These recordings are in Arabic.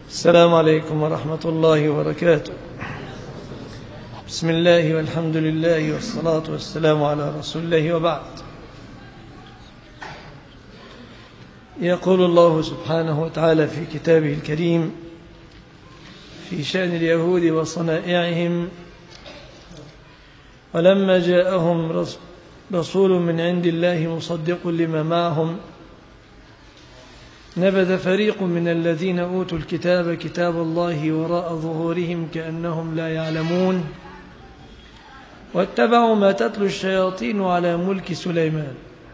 السلام عليكم ورحمة الله وبركاته. بسم الله والحمد لله والصلاة والسلام على رسول الله، وبعد. يقول الله سبحانه وتعالى في كتابه الكريم في شأن اليهود وصنائعهم: ولما جاءهم رسول من عند الله مصدق لما معهم نبذ فريق من الذين أوتوا الكتاب كتاب الله وراء ظهورهم كأنهم لا يعلمون واتبعوا ما تتلو الشياطين على ملك سليمان.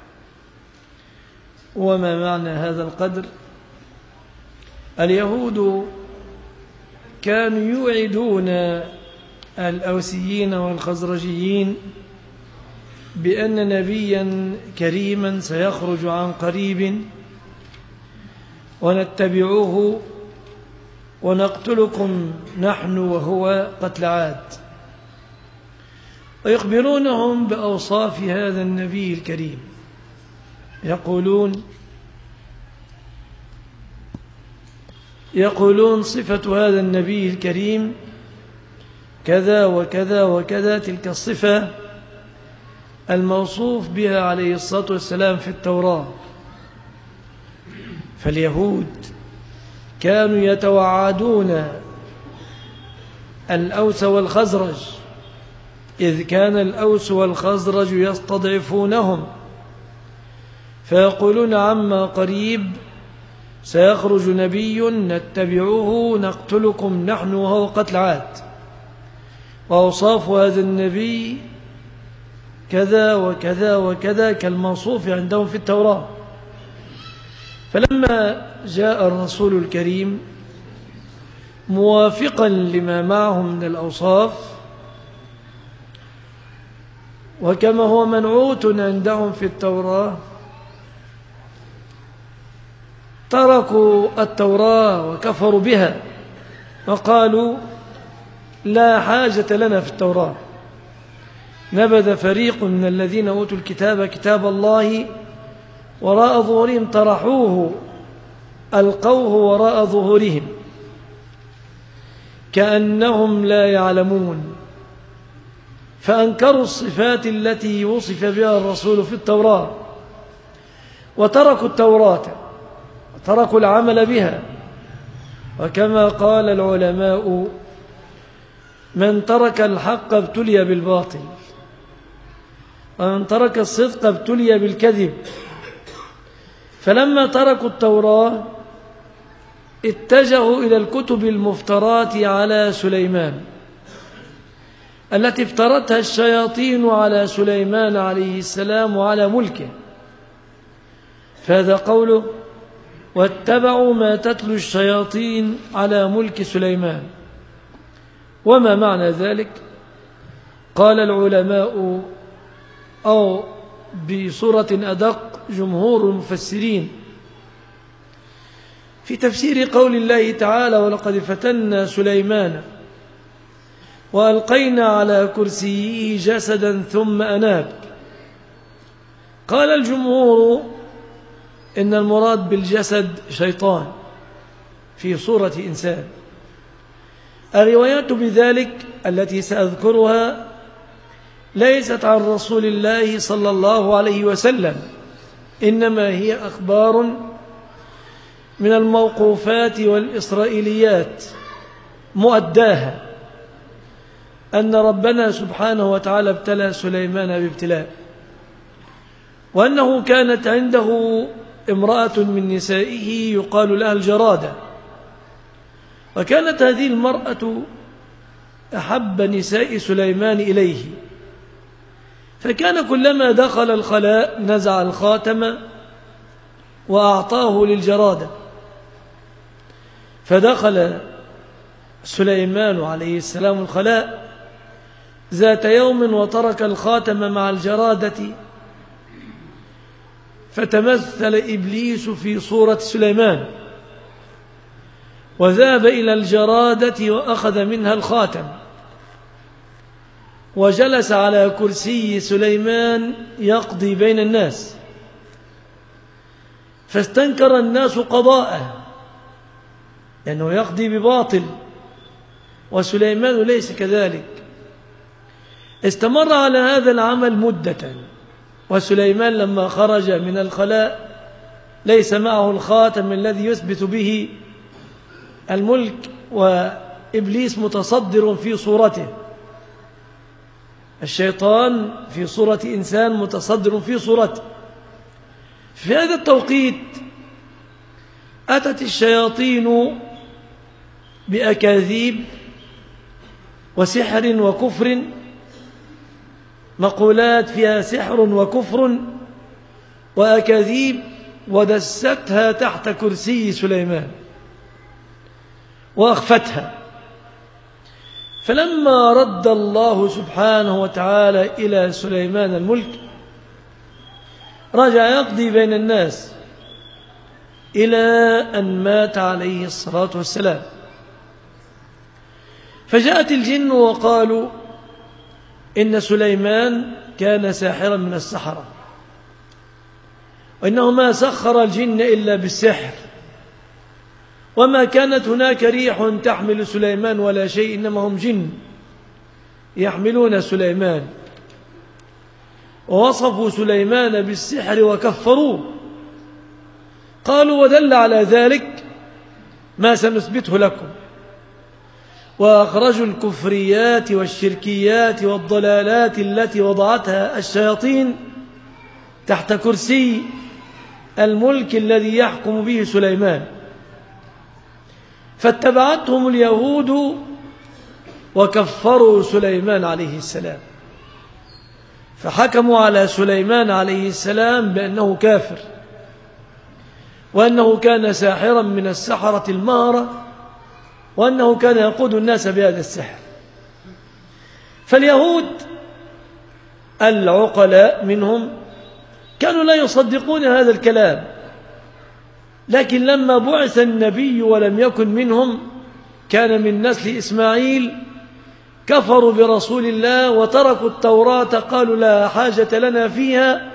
وما معنى هذا القدر؟ اليهود كانوا يوعدون الأوسيين والخزرجيين بأن نبيا كريما سيخرج عن قريب ونتبعوه ونقتلكم نحن وهو قتل عاد، ويخبرونهم بأوصاف هذا النبي الكريم. يقولون صفة هذا النبي الكريم كذا وكذا وكذا، تلك الصفة الموصوف بها عليه الصلاة والسلام في التوراة. فاليهود كانوا يتوعدون الأوس والخزرج، إذ كان الأوس والخزرج يستضعفونهم، فيقولون عما قريب سيخرج نبي نتبعوه نقتلكم نحن وهو قتل عاد، وأوصاف هذا النبي كذا وكذا وكذا كالموصوف عندهم في التوراة. فلما جاء الرسول الكريم موافقا لما معهم من الأوصاف وكما هو منعوت عندهم في التوراة، تركوا التوراة وكفروا بها وقالوا لا حاجة لنا في التوراة. نبذ فريق من الذين أوتوا الكتاب كتاب الله وراء ظهورهم، طرحوه ألقوه وراء ظهورهم كأنهم لا يعلمون، فأنكروا الصفات التي وصف بها الرسول في التوراة، وتركوا التوراة وتركوا العمل بها. وكما قال العلماء: من ترك الحق ابتلي بالباطل، ومن ترك الصدق ابتلي بالكذب. فلما تركوا التوراة اتجهوا إلى الكتب المفترات على سليمان التي افترتها الشياطين على سليمان عليه السلام وعلى ملكه. فهذا قوله: واتبعوا ما تتلو الشياطين على ملك سليمان. وما معنى ذلك؟ قال العلماء، أو بصورة أدق جمهور المفسرين، في تفسير قول الله تعالى: ولقد فتنا سليمان وألقينا على كرسيه جسدا ثم أناب. قال الجمهور إن المراد بالجسد شيطان في صورة إنسان. الروايات بذلك التي سأذكرها ليست عن رسول الله صلى الله عليه وسلم، إنما هي أخبار من الموقوفات والإسرائيليات مؤداها أن ربنا سبحانه وتعالى ابتلى سليمان بابتلاء، وأنه كانت عنده امرأة من نسائه يقال لها الجرادة، وكانت هذه المرأة أحب نساء سليمان إليه، فكان كلما دخل الخلاء نزع الخاتم وأعطاه للجرادة. فدخل سليمان عليه السلام الخلاء ذات يوم وترك الخاتم مع الجرادة، فتمثل إبليس في صورة سليمان وذهب إلى الجرادة وأخذ منها الخاتم وجلس على كرسي سليمان يقضي بين الناس، فاستنكر الناس قضاءه لأنه يقضي بباطل، وسليمان ليس كذلك. استمر على هذا العمل مدة، وسليمان لما خرج من الخلاء ليس معه الخاتم الذي يثبت به الملك، وإبليس متصدر في صورته، الشيطان في صورة إنسان متصدر في صورته. في هذا التوقيت أتت الشياطين بأكاذيب وسحر وكفر، مقولات فيها سحر وكفر وأكاذيب، ودستها تحت كرسي سليمان وأخفتها. فلما رد الله سبحانه وتعالى إلى سليمان الملك رجع يقضي بين الناس إلى أن مات عليه الصلاة والسلام. فجاءت الجن وقالوا إن سليمان كان ساحرا من السحرة، وإنه ما سخر الجن إلا بالسحر، وما كانت هناك ريح تحمل سليمان ولا شيء، إنما هم جن يحملون سليمان. ووصفوا سليمان بالسحر وكفروه، قالوا ودل على ذلك ما سنثبته لكم. وأخرجوا الكفريات والشركيات والضلالات التي وضعتها الشياطين تحت كرسي الملك الذي يحكم به سليمان. فاتبعتهم اليهود وكفروا سليمان عليه السلام، فحكموا على سليمان عليه السلام بأنه كافر، وأنه كان ساحرا من السحرة المهرة، وأنه كان يقود الناس بهذا السحر. فاليهود العقلاء منهم كانوا لا يصدقون هذا الكلام، لكن لما بعث النبي ولم يكن منهم، كان من نسل إسماعيل، كفروا برسول الله وتركوا التوراة، قالوا لا حاجة لنا فيها،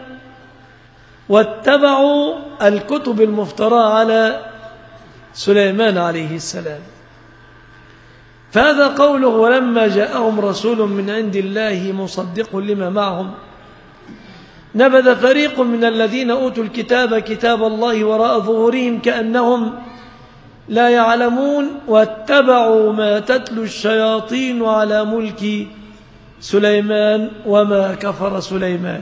واتبعوا الكتب المفترى على سليمان عليه السلام. فهذا قوله ولما جاءهم رسول من عند الله مصدق لما معهم نبذ فريق من الذين أوتوا الكتاب كتاب الله وراء ظهورهم كأنهم لا يعلمون، واتبعوا ما تتلو الشياطين على ملك سليمان وما كفر سليمان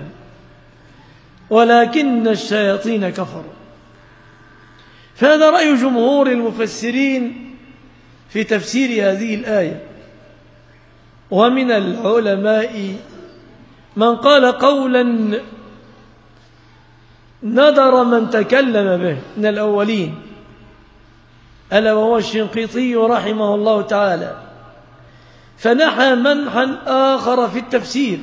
ولكن الشياطين كفروا. فهذا رأي جمهور المفسرين في تفسير هذه الآية. ومن العلماء من قال قولا نظر من تكلم به من الأولين، ألا وهو الشنقيطي رحمه الله تعالى، فنحى منحا آخر في التفسير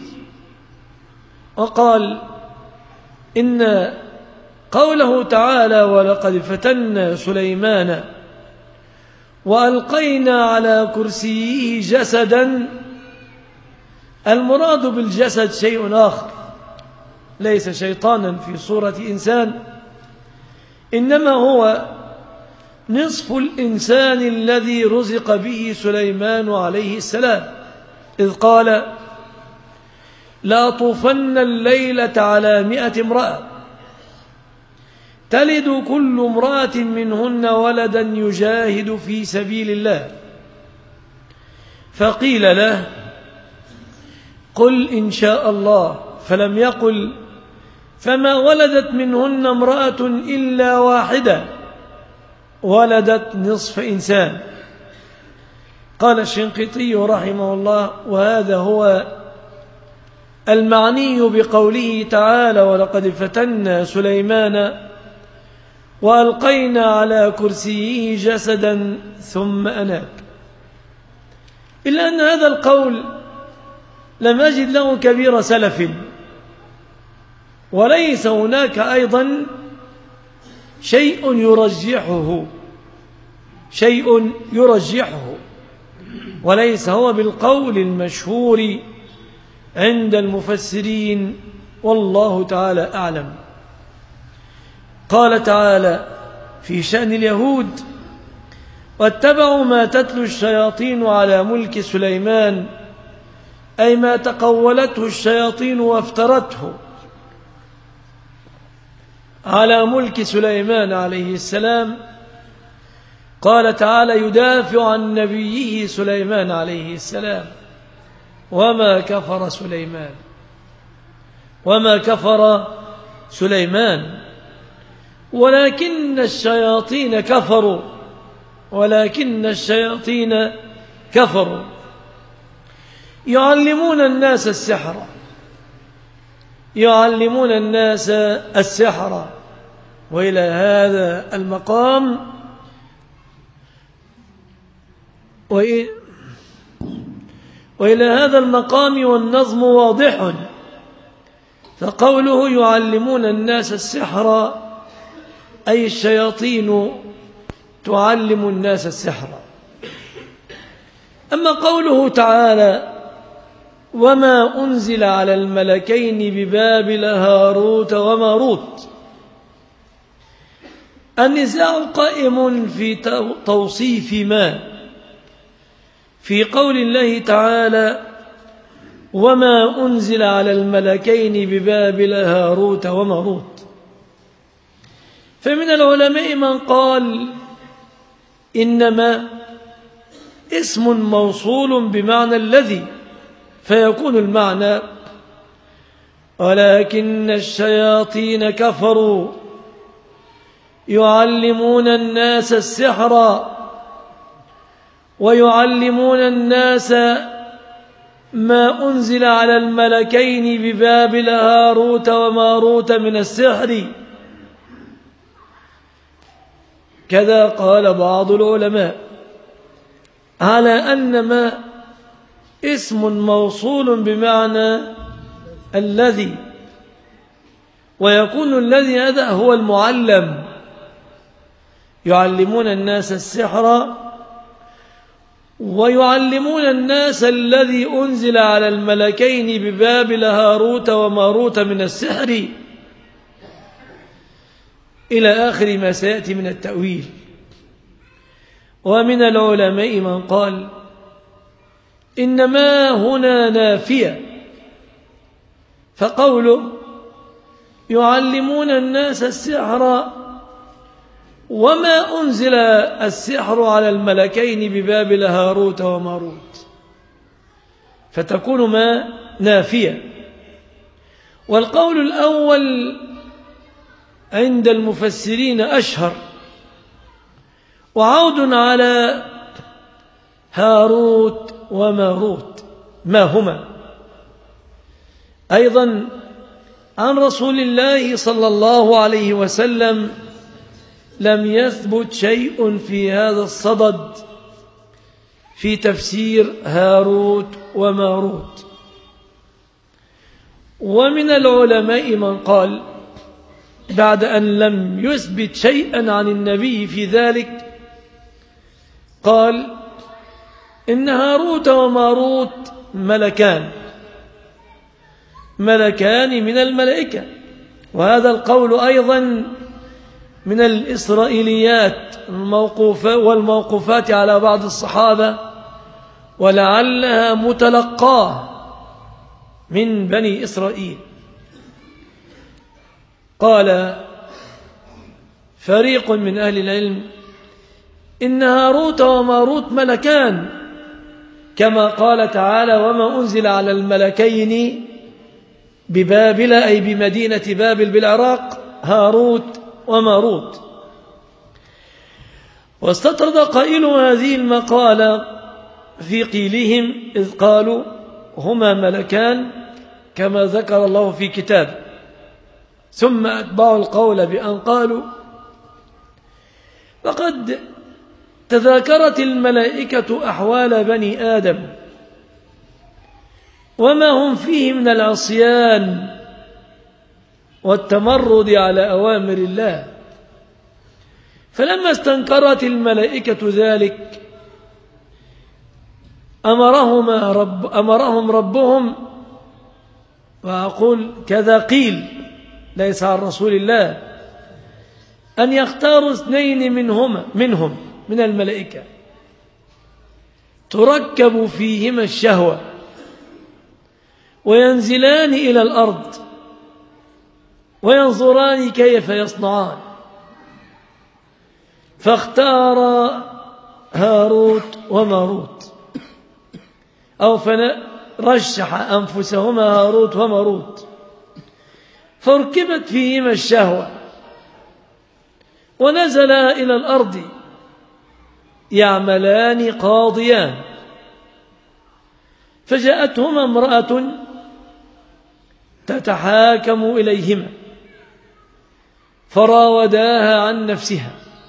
وقال إن قوله تعالى ولقد فتنا سليمان وألقينا على كرسيه جسدا، المراد بالجسد شيء آخر، ليس شيطانا في صورة إنسان، إنما هو نصف الإنسان الذي رزق به سليمان عليه السلام، إذ قال لا طوفن الليلة على 100 امرأة تلد كل امرأة منهن ولدا يجاهد في سبيل الله، فقيل له قل إن شاء الله، فلم يقل فما ولدت منهن امرأة إلا واحدة ولدت نصف إنسان. قال الشنقيطي رحمه الله وهذا هو المعني بقوله تعالى ولقد فتنا سليمان وألقينا على كرسيه جسدا ثم أناب. إلا أن هذا القول لم أجد له كبير سلف، وليس هناك أيضا شيء يرجحه، وليس هو بالقول المشهور عند المفسرين، والله تعالى أعلم. قال تعالى في شأن اليهود واتبعوا ما تتلو الشياطين على ملك سليمان، أي ما تقولته الشياطين وافترته على ملك سليمان عليه السلام. قال تعالى يدافع عن نبيه سليمان عليه السلام: وما كفر سليمان ولكن الشياطين كفروا يعلمون الناس السحر. وإلى هذا المقام والنظم واضح، فقوله يعلمون الناس السحر أي الشياطين تعلم الناس السحر. أما قوله تعالى وما أنزل على الملكين ببابل هاروت وماروت، النزاع قائم في توصيف ما في قول الله تعالى وما أنزل على الملكين ببابل هاروت وماروت. فمن العلماء من قال إنما اسم موصول بمعنى الذي، فيكون المعنى ولكن الشياطين كفروا يعلمون الناس السحر ويعلمون الناس ما أنزل على الملكين ببابل هاروت وماروت من السحر. كذا قال بعض العلماء على أن ما اسم موصول بمعنى الذي، ويكون الذي هذا هو المعلم. يعلمون الناس السحر ويعلمون الناس الذي أنزل على الملكين ببابل هاروت وماروت من السحر، إلى آخر ما سيأتي من التأويل. ومن العلماء من قال إنما هنا نافية، فقوله يعلمون الناس السحر وما أنزل السحر على الملكين ببابل هاروت وماروت، فتكون ما نافية. والقول الأول عند المفسرين أشهر، وعود على هاروت وماروت ما هما. أيضا عن رسول الله صلى الله عليه وسلم لم يثبت شيء في هذا الصدد في تفسير هاروت وماروت. ومن العلماء من قال بعد أن لم يثبت شيئا عن النبي في ذلك، قال إن هاروت وماروت ملكان من الملائكة. وهذا القول أيضا من الإسرائيليات والموقوفات على بعض الصحابة، ولعلها متلقاه من بني إسرائيل. قال فريق من أهل العلم إن هاروت وماروت ملكان، كما قال تعالى وما أنزل على الملكين ببابل، أي بمدينة بابل بالعراق، هاروت وماروت. واستطرد قائل هذه المقالة في قيلهم إذ قالوا هما ملكان كما ذكر الله في كتابه، ثم أتبعوا القول بأن قالوا وقد تذاكرت الملائكة أحوال بني آدم وما هم فيه من العصيان والتمرد على أوامر الله، فلما استنكرت الملائكة ذلك أمرهم ربهم، وأقول كذا قيل ليس عن رسول الله، أن يختاروا اثنين منهم من الملائكة تركب فيهما الشهوة وينزلان إلى الأرض وينظران كيف يصنعان، فاختار هاروت وماروت، أو فرشح أنفسهما هاروت وماروت، فركبت فيهما الشهوة ونزلا إلى الأرض يعملان قاضيان، فجاءتهما امرأة تتحاكم إليهما فراوداها عن نفسها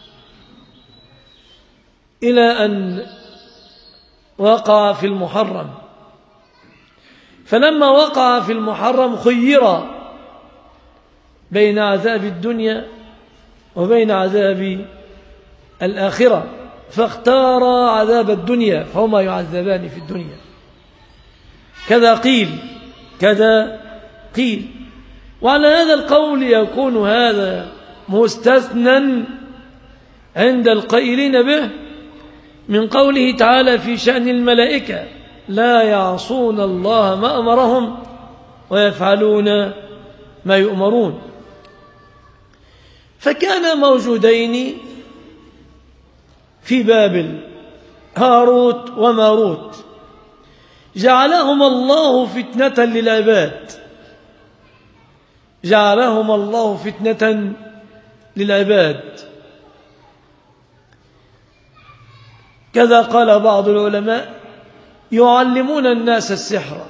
إلى أن وقع في المحرم، فلما وقع في المحرم خيرا بين عذاب الدنيا وبين عذاب الآخرة، فاختار عذاب الدنيا فهما يعذبان في الدنيا. كذا قيل. وعلى هذا القول يكون هذا مستثنى عند القائلين به من قوله تعالى في شأن الملائكة: لا يعصون الله ما أمرهم ويفعلون ما يؤمرون. فكان موجودين في بابل هاروت وماروت، جعلهم الله فتنة للعباد، جعلهم الله فتنة للعباد. كذا قال بعض العلماء: يعلمون الناس السحر،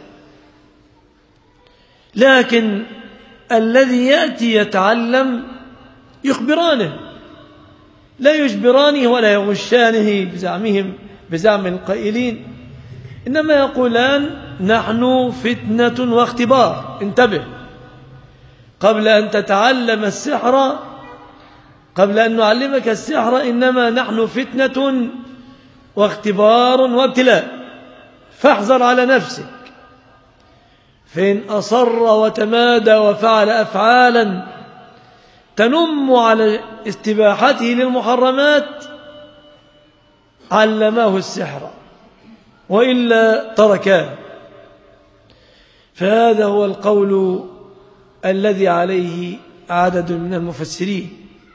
لكن الذي يأتي يتعلم يخبرانه، لا يجبرانه ولا يغشانه بزعم القائلين، إنما يقولان: نحن فتنة واختبار، انتبه، قبل أن تتعلم السحر، قبل أن نعلمك السحر إنما نحن فتنة واختبار وابتلاء، فاحذر على نفسك، فإن أصر وتمادى وفعل أفعالا تنم على استباحته للمحرمات علماه السحر وإلا تركاه. فهذا هو القول الذي عليه عدد من المفسرين،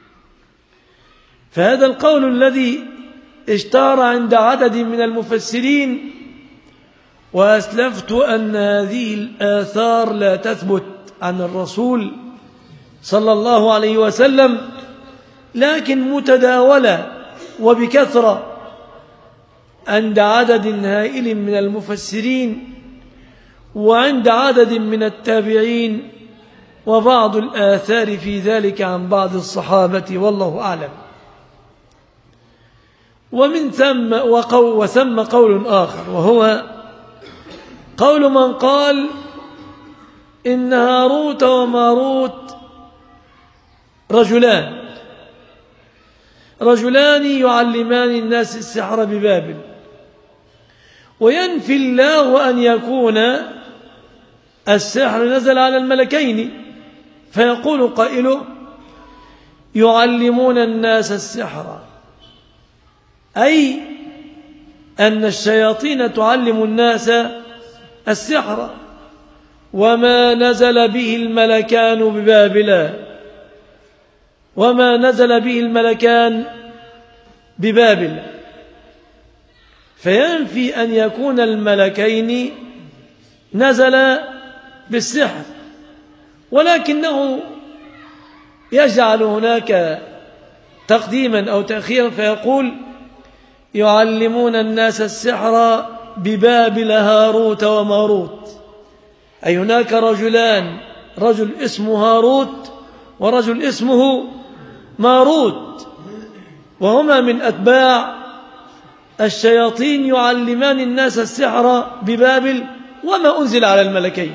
فهذا القول الذي اشتهر عند عدد من المفسرين. وأسلفت أن هذه الآثار لا تثبت عن الرسول صلى الله عليه وسلم، لكن متداولة وبكثرة عند عدد هائل من المفسرين وعند عدد من التابعين، وبعض الآثار في ذلك عن بعض الصحابة والله أعلم. ومن ثم وثم قول آخر، وهو قول من قال إن هاروت وماروت رجلان يعلمان الناس السحر ببابل، وينفي الله أن يكون السحر نزل على الملكين، فيقول قائله: يعلمون الناس السحر، أي أن الشياطين تعلم الناس السحر، وما نزل به الملكان ببابل، وما نزل به الملكان ببابل، فينفي أن يكون الملكين نزل بالسحر، ولكنه يجعل هناك تقديما أو تأخيرا، فيقول: يعلمون الناس السحر ببابل هاروت وماروت، أي هناك رجلان، رجل اسمه هاروت ورجل اسمه ماروت، وهما من أتباع الشياطين يعلمان الناس السحر ببابل وما أنزل على الملكين،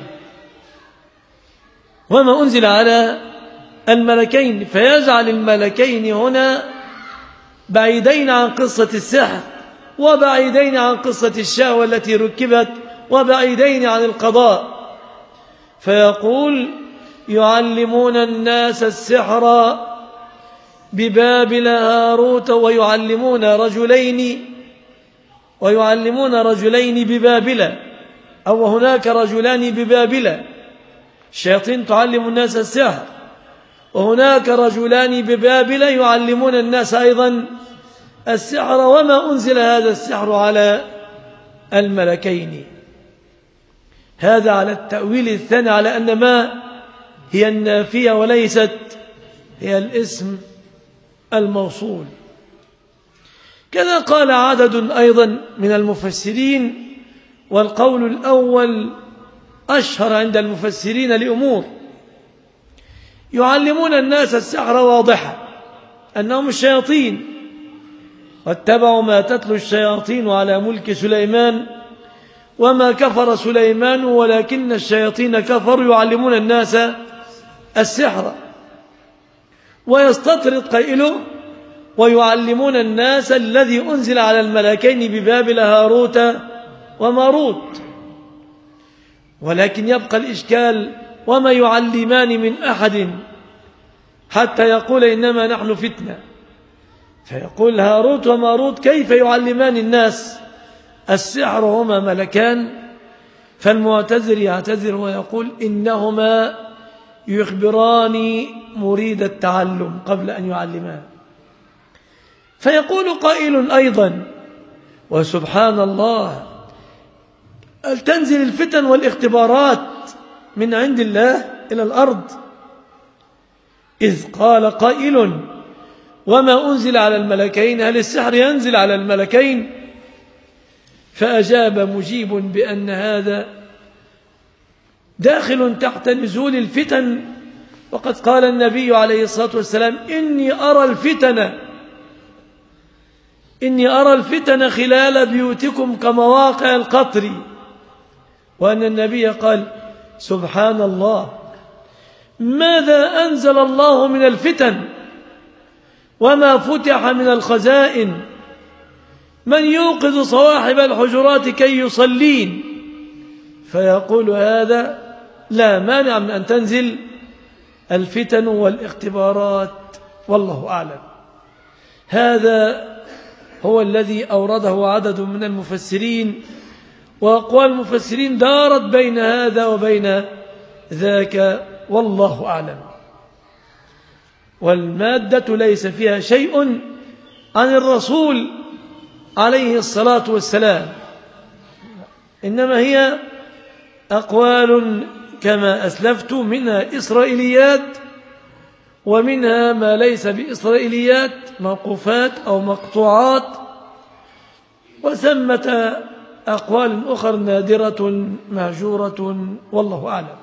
وما أنزل على الملكين، فيجعل الملكين هنا بعيدين عن قصة السحر، وبعيدين عن قصة الشهوة التي ركبت، وبعيدين عن القضاء، فيقول: يعلمون الناس السحر ببابل هاروت ويعلمون رجلين ببابل، أو هناك رجلان ببابل، الشياطين تعلم الناس السحر، وهناك رجلان ببابل يعلمون الناس أيضا السحر، وما أنزل هذا السحر على الملكين. هذا على التأويل الثاني، على أن ما هي النافية وليست هي الاسم الموصول. كذا قال عدد أيضا من المفسرين، والقول الأول أشهر عند المفسرين لأمور: يعلمون الناس السحر واضحة أنهم الشياطين، واتبعوا ما تتلو الشياطين على ملك سليمان وما كفر سليمان ولكن الشياطين كفروا يعلمون الناس السحر. ويستطرد قائله: ويعلمون الناس الذي أنزل على الملكين ببابل هاروت وماروت. ولكن يبقى الإشكال: وما يعلمان من أحد حتى يقول إنما نحن فتنة. فيقول هاروت وماروت كيف يعلمان الناس السحر هما ملكان؟ فالمعتذر يعتذر ويقول إنهما يخبران مريد التعلم قبل أن يعلمان. فيقول قائل أيضا: وسبحان الله، هل تنزل الفتن والاختبارات من عند الله إلى الأرض؟ إذ قال قائل: وما أنزل على الملكين، هل السحر ينزل على الملكين؟ فأجاب مجيب بأن هذا داخل تحت نزول الفتن، وقد قال النبي عليه الصلاة والسلام: إني أرى الفتن خلال بيوتكم كمواقع القطر. وأن النبي قال: سبحان الله، ماذا أنزل الله من الفتن وما فتح من الخزائن؟ من يوقظ صواحب الحجرات كي يصلين؟ فيقول هذا: لا مانع من أن تنزل الفتن والاختبارات، والله أعلم. هذا هو الذي أورده عدد من المفسرين، وأقوال المفسرين دارت بين هذا وبين ذاك، والله أعلم. والمادة ليس فيها شيء عن الرسول عليه الصلاة والسلام، إنما هي أقوال كما أسلفت، منها إسرائيليات ومنها ما ليس بإسرائيليات، موقوفات أو مقطوعات، وثمة أقوال أخرى نادرة مهجورة، والله أعلم.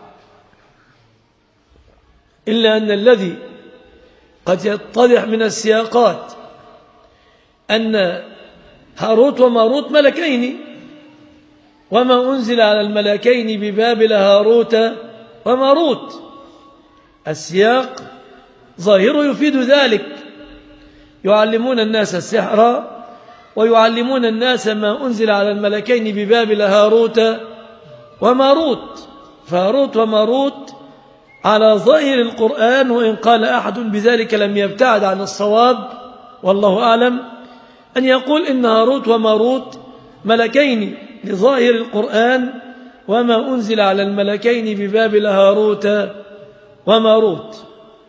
إلا أن الذي قد يتضح من السياقات أن هاروت وماروت ملكين، وما أنزل على الملكين ببابل هاروت وماروت. السياق ظاهر يفيد ذلك: يعلمون الناس السحر ويعلمون الناس ما أنزل على الملكين ببابل هاروت وماروت. فهاروت وماروت على ظاهر القرآن، وإن قال أحد بذلك لم يبتعد عن الصواب، والله أعلم، أن يقول إن هاروت وماروت ملكين لظاهر القرآن، وما أنزل على الملكين ببابل هاروت وماروت.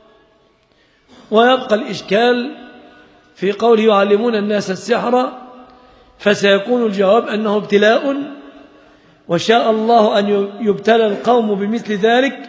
ويبقى الإشكال في قوله يعلمون الناس السحر، فسيكون الجواب أنه ابتلاء، وشاء الله أن يبتلى القوم بمثل ذلك،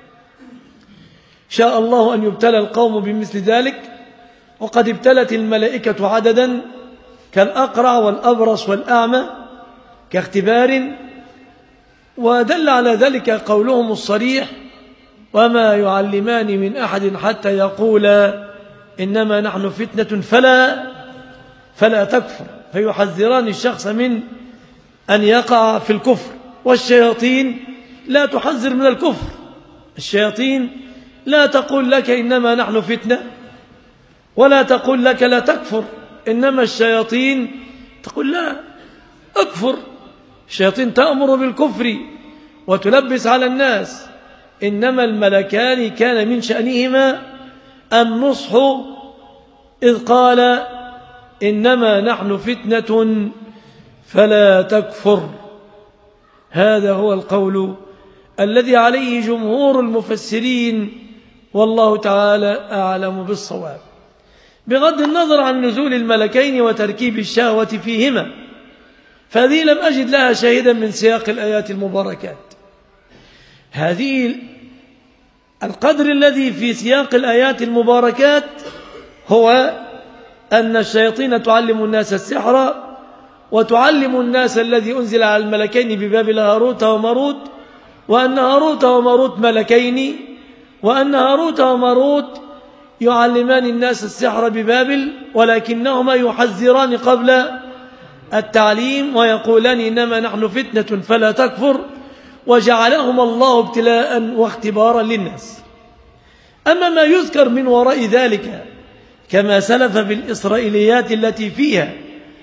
شاء الله أن يبتلى القوم بمثل ذلك. وقد ابتلت الملائكة عددا كالأقرع والأبرص والأعمى كاختبار، ودل على ذلك قولهم الصريح: وما يعلمان من أحد حتى يقولا إنما نحن فتنة فلا تكفر. فيحذران الشخص من أن يقع في الكفر. والشياطين لا تحذر من الكفر، الشياطين لا تقول لك إنما نحن فتنة، ولا تقول لك لا تكفر، إنما الشياطين تقول لا أكفر. الشياطين تأمر بالكفر وتلبس على الناس، إنما الملكان كان من شأنهما النصح إذ قال إنما نحن فتنة فلا تكفر. هذا هو القول الذي عليه جمهور المفسرين، والله تعالى أعلم بالصواب، بغض النظر عن نزول الملكين وتركيب الشهوة فيهما، فهذه لم أجد لها شاهدا من سياق الآيات المباركات. هذه القدر الذي في سياق الآيات المباركات هو أن الشياطين تعلم الناس السحر، وتعلم الناس الذي أنزل على الملكين ببابل هاروت وماروت، وأن هاروت وماروت ملكين، وأن هاروت وماروت يعلمان الناس السحر ببابل، ولكنهما يحذران قبل التعليم ويقولان إنما نحن فتنة فلا تكفر، وجعلهما الله ابتلاء واختبارا للناس. أما ما يذكر من وراء ذلك كما سلف بالإسرائيليات التي فيها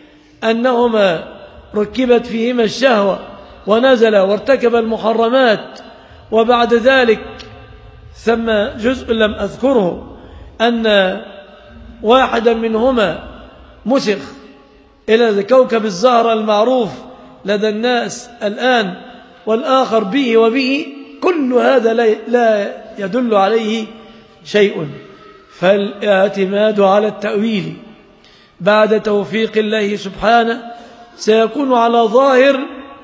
أنهما ركبت فيهما الشهوة ونزل وارتكب المحرمات، وبعد ذلك ثم جزء لم أذكره أن واحدا منهما مسخ إلى كوكب الزهرة المعروف لدى الناس الآن، والآخر به وبه، كل هذا لا يدل عليه شيء. فالاعتماد على التأويل بعد توفيق الله سبحانه سيكون على ظاهر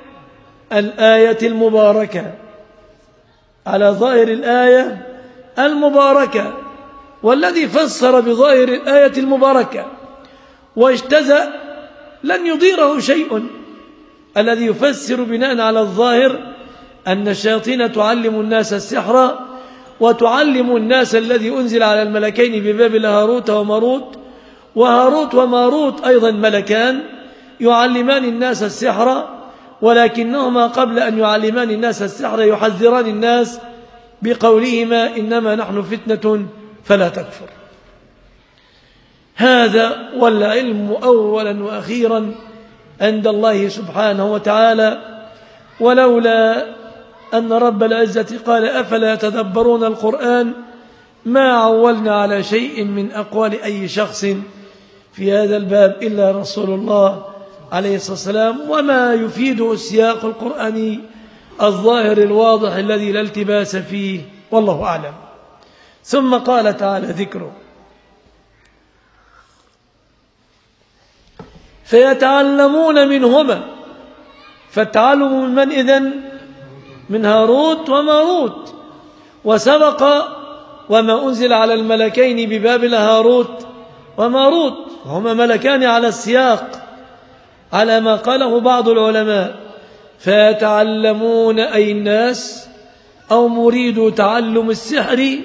الآية المباركة، على ظاهر الآية المباركة، والذي فسر بظاهر الآية المباركة واجتزأ لن يضيره شيء. الذي يفسر بناء على الظاهر أن الشياطين تعلم الناس السحر، وتعلم الناس الذي أنزل على الملكين ببابل هاروت وماروت، وهاروت وماروت أيضا ملكان يعلمان الناس السحر، ولكنهما قبل أن يعلمان الناس السحر يحذران الناس بقولهما إنما نحن فتنة فلا تكفر. هذا والعلم أولا وأخيرا عند الله سبحانه وتعالى، ولولا أن رب العزة قال أفلا يتدبرون القرآن ما عولنا على شيء من أقوال أي شخص في هذا الباب إلا رسول الله عليه الصلاة والسلام، وما يفيده السياق القرآني الظاهر الواضح الذي لا التباس فيه، والله أعلم. ثم قال تعالى ذكره: فيتعلمون منهما. فالتعلم من إذن؟ من هاروت وماروت. وسبق وما أنزل على الملكين ببابل هاروت وماروت، وهما ملكان على السياق على ما قاله بعض العلماء. فيتعلمون أي الناس أو مريدوا تعلم السحر،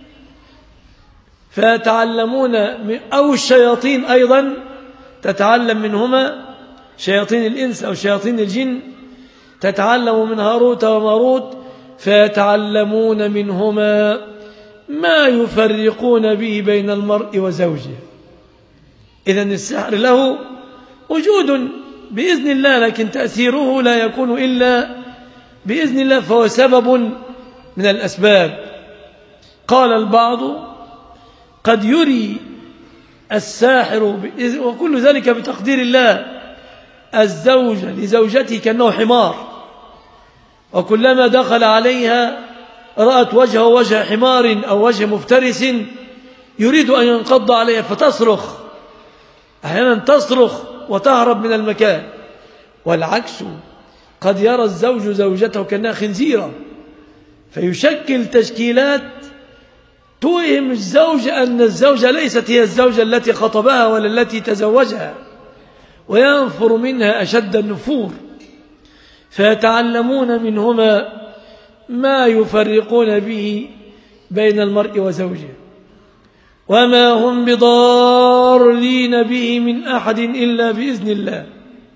فيتعلمون أو الشياطين أيضا تتعلم منهما، شياطين الإنس أو شياطين الجن تتعلم من هاروت وماروت، فيتعلمون منهما ما يفرقون به بين المرء وزوجه. إذن السحر له وجود بإذن الله، لكن تأثيره لا يكون إلا بإذن الله، فهو سبب من الأسباب. قال البعض قد يري الساحر وكل ذلك بتقدير الله الزوجة لزوجته كأنه حمار، وكلما دخل عليها رأت وجهه وجه حمار أو وجه مفترس يريد أن ينقض عليها فتصرخ، أحيانا تصرخ وتهرب من المكان. والعكس، قد يرى الزوج زوجته كأنها خنزيرة فيشكل تشكيلات توهم الزوج أن الزوجة ليست هي الزوجة التي خطبها ولا التي تزوجها، وينفر منها أشد النفور. فيتعلمون منهما ما يفرقون به بين المرء وزوجه، وما هم بضارين به من أحد إلا بإذن الله.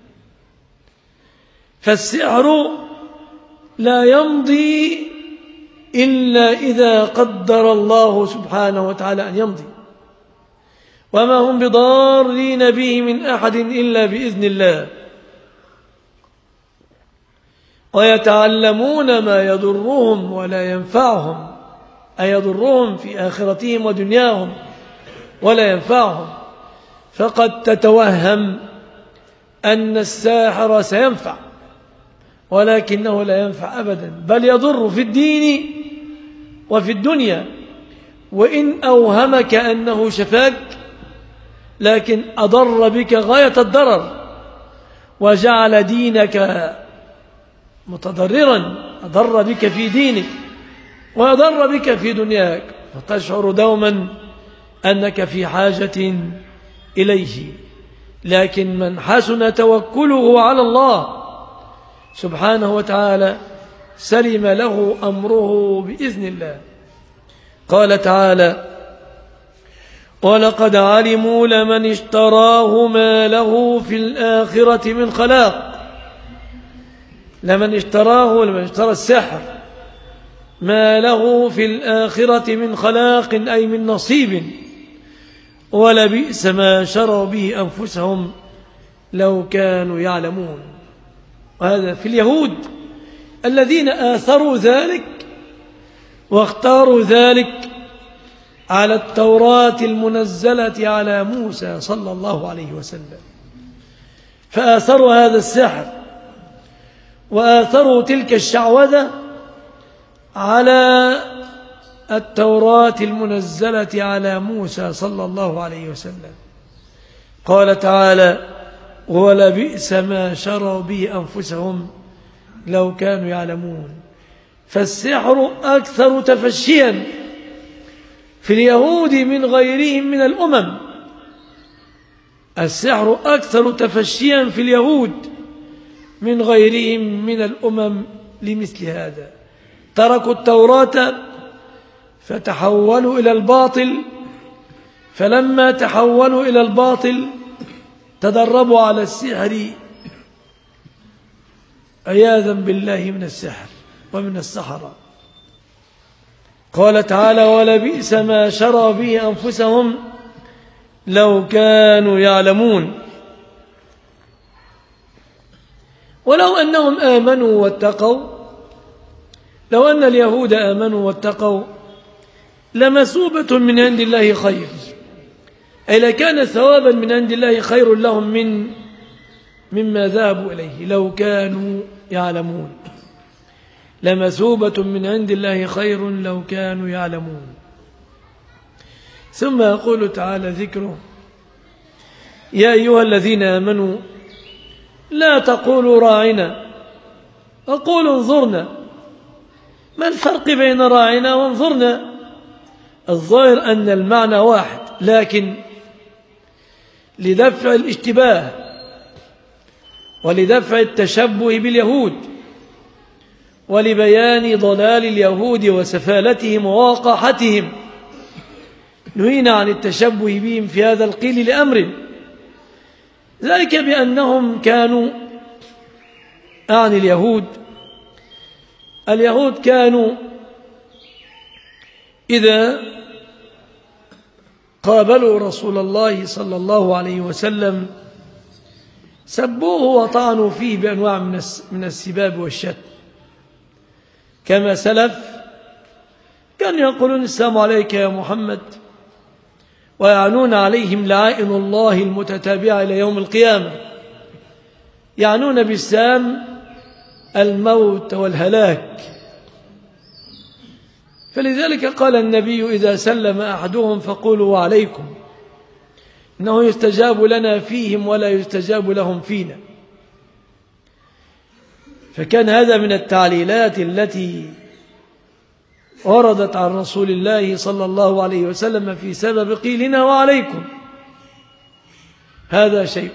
فالسحر لا يمضي إلا إذا قدر الله سبحانه وتعالى أن يمضي، وما هم بضارين به من أحد إلا بإذن الله. ويتعلمون ما يضرهم ولا ينفعهم، أي يضرهم في آخرتهم ودنياهم ولا ينفعهم. فقد تتوهم أن الساحر سينفع، ولكنه لا ينفع أبدا، بل يضر في الدين وفي الدنيا. وإن أوهمك أنه شفاك، لكن أضر بك غاية الضرر، وجعل دينك متضررا، أضر بك في دينك وأضر بك في دنياك، فتشعر دوما أنك في حاجة إليه. لكن من حسن توكله على الله سبحانه وتعالى سلم له أمره بإذن الله. قال تعالى: ولقد علموا لمن اشتراه ما له في الآخرة من خلاق. لمن اشتراه، لمن اشترى السحر، ما له في الآخرة من خلاق أي من نصيب، ولبئس ما شروا به أنفسهم لو كانوا يعلمون. وهذا في اليهود الذين آثروا ذلك واختاروا ذلك على التوراة المنزلة على موسى صلى الله عليه وسلم، فآثروا هذا السحر وآثروا تلك الشعوذة على التوراة المنزلة على موسى صلى الله عليه وسلم. قال تعالى: ولبئس ما شروا به أنفسهم لو كانوا يعلمون. فالسحر أكثر تفشيا في اليهود من غيرهم من الأمم. السحر أكثر تفشيا في اليهود من غيرهم من الأمم لمثل هذا. تركوا التوراة فتحولوا إلى الباطل، فلما تحولوا إلى الباطل تدربوا على السحر عياذا بالله من السحر ومن السحرة. قال تعالى: ولبئس ما شروا به أنفسهم لو كانوا يعلمون. ولو أنهم آمنوا واتقوا، لو أن اليهود آمنوا واتقوا لمثوبة من عند الله خير، أي لكان ثوابا من عند الله خير لهم مما ذهبوا إليه لو كانوا يعلمون. لمثوبة من عند الله خير لو كانوا يعلمون. ثم يقول تعالى ذكره: يا أيها الذين آمنوا لا تقولوا راعنا وقولوا انظرنا. ما الفرق بين راعنا وانظرنا؟ الظاهر أن المعنى واحد، لكن لدفع الاشتباه ولدفع التشبه باليهود ولبيان ضلال اليهود وسفالتهم ووقاحتهم نهينا عن التشبه بهم في هذا القيل لأمر، ذلك بأنهم كانوا أعني اليهود كانوا إذا قابلوا رسول الله صلى الله عليه وسلم سبوه وطعنوا فيه بأنواع من السباب والشتم، كما سلف كانوا يقولون: السلام عليك يا محمد، ويعنون عليهم لعائن الله المتتابعة إلى يوم القيامة، يعنون بالسام الموت والهلاك. فلذلك قال النبي: إذا سلم أحدهم فقولوا وعليكم، إنه يستجاب لنا فيهم ولا يستجاب لهم فينا. فكان هذا من التعليلات التي وردت عن رسول الله صلى الله عليه وسلم في سبب قيلنا وعليكم. هذا شيء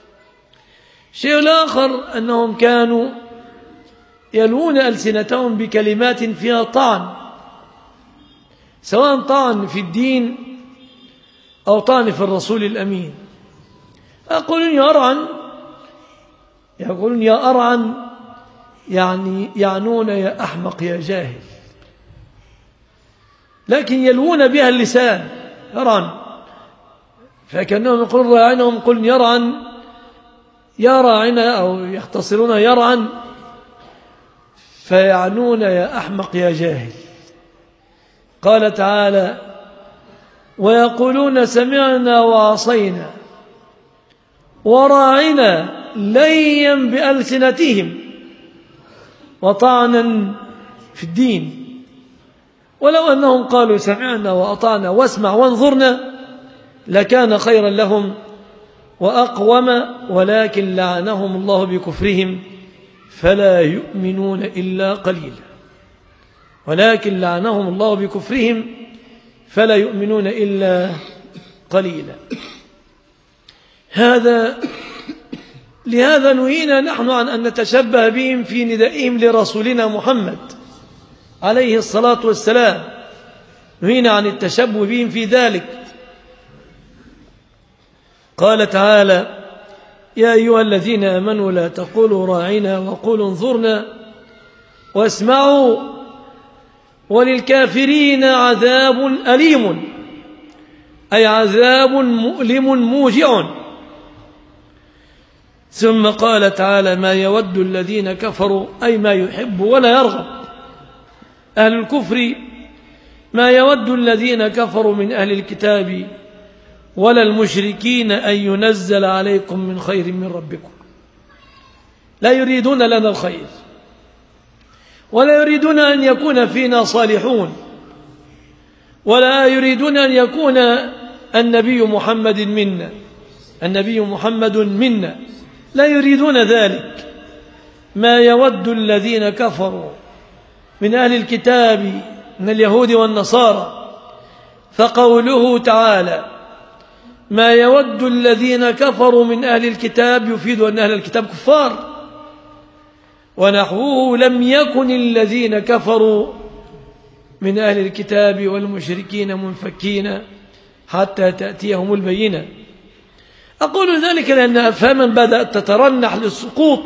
آخر أنهم كانوا يلوون ألسنتهم بكلمات فيها طعن، سواء طعن في الدين أو طعن في الرسول الأمين. يقولون يا أرعن، يعني يعنون يا أحمق يا جاهل، لكن يلوون بها اللسان يرعن، فكأنهم يقولون راعنهم قل يرعن يا راعنا، أو يختصرون يرعن فيعنون يا أحمق يا جاهل. قال تعالى: ويقولون سمعنا وعصينا وراعنا ليا بألسنتهم وطعنا في الدين، ولو أنهم قالوا سمعنا وأطعنا واسمع وانظرنا لكان خيرا لهم وأقوم، ولكن لعنهم الله بكفرهم فلا يؤمنون إلا قليلا. ولكن لعنهم الله بكفرهم فلا يؤمنون إلا قليلا. لهذا نهينا نحن عن أن نتشبه بهم في ندائهم لرسولنا محمد عليه الصلاة والسلام، نهينا عن التشبه بهم في ذلك. قال تعالى: يا أيها الذين آمنوا لا تقولوا راعنا وقولوا انظرنا واسمعوا وللكافرين عذاب أليم، أي عذاب مؤلم موجع. ثم قال تعالى: ما يود الذين كفروا، أي ما يحب ولا يرغب أهل الكفر، ما يود الذين كفروا من أهل الكتاب ولا المشركين أن ينزل عليكم من خير من ربكم. لا يريدون لنا الخير ولا يريدون أن يكون فينا صالحون ولا يريدون أن يكون النبي محمد منا، لا يريدون ذلك. ما يود الذين كفروا من أهل الكتاب من اليهود والنصارى، فقوله تعالى: ما يود الذين كفروا من أهل الكتاب يفيد أن أهل الكتاب كفار، ونحوه لم يكن الذين كفروا من أهل الكتاب والمشركين منفكين حتى تأتيهم البينة. أقول ذلك لأن أفهاما بدأت تترنح للسقوط،